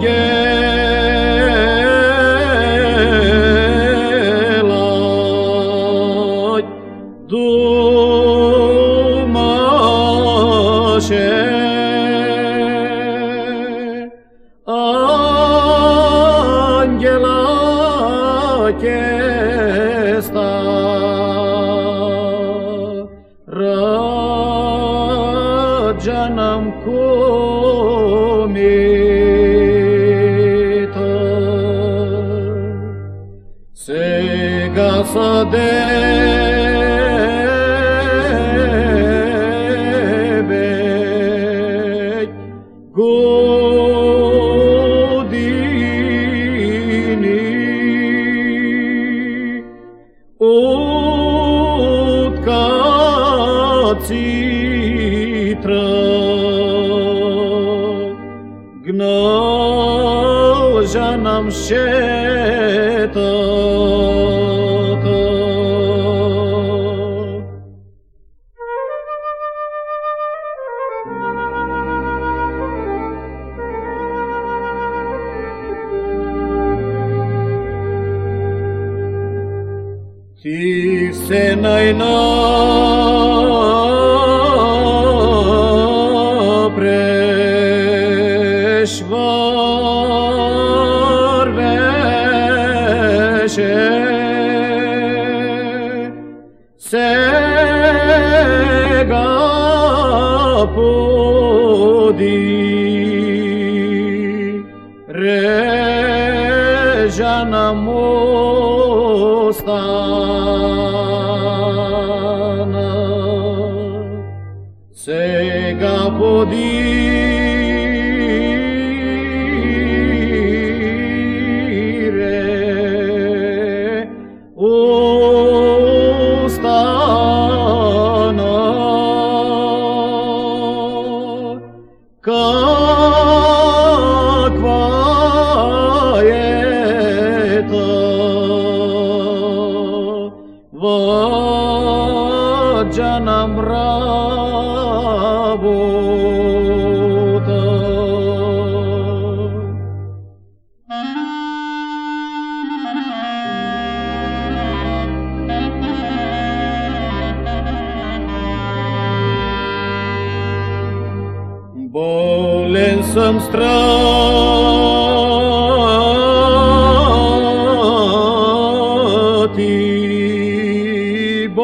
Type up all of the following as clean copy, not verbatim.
Janam kumita Sega sadebek Godini Utkacitra Gnal janam shetata Ti se naina prešvar veše Sega podi Režana mostana Sega podi Каква это ваджанам работа Болен съм страти,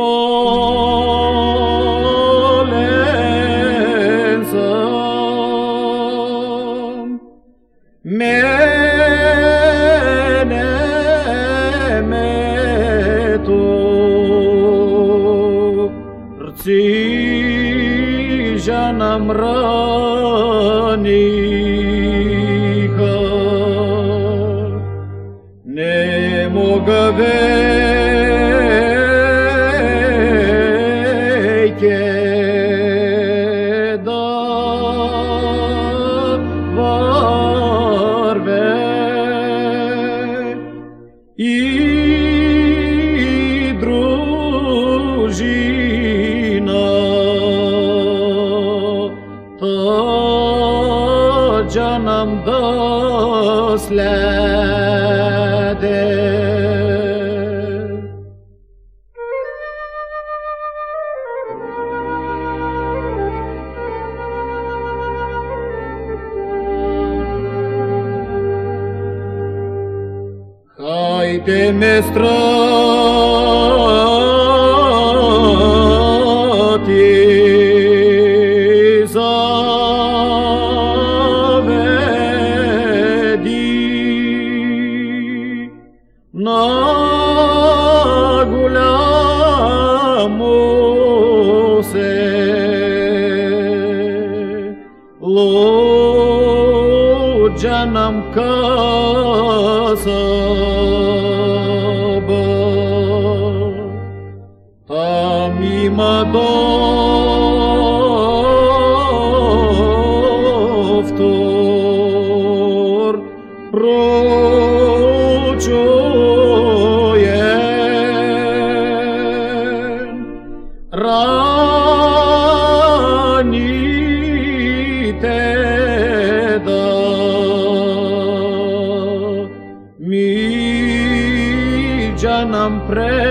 болен съм. Мене мето рци жанам раниха, не мога веќе да вървя и дружина Janam da slede Haide me strati на голямо село Луджанам касаба, там има доктор прочуен раните да am preț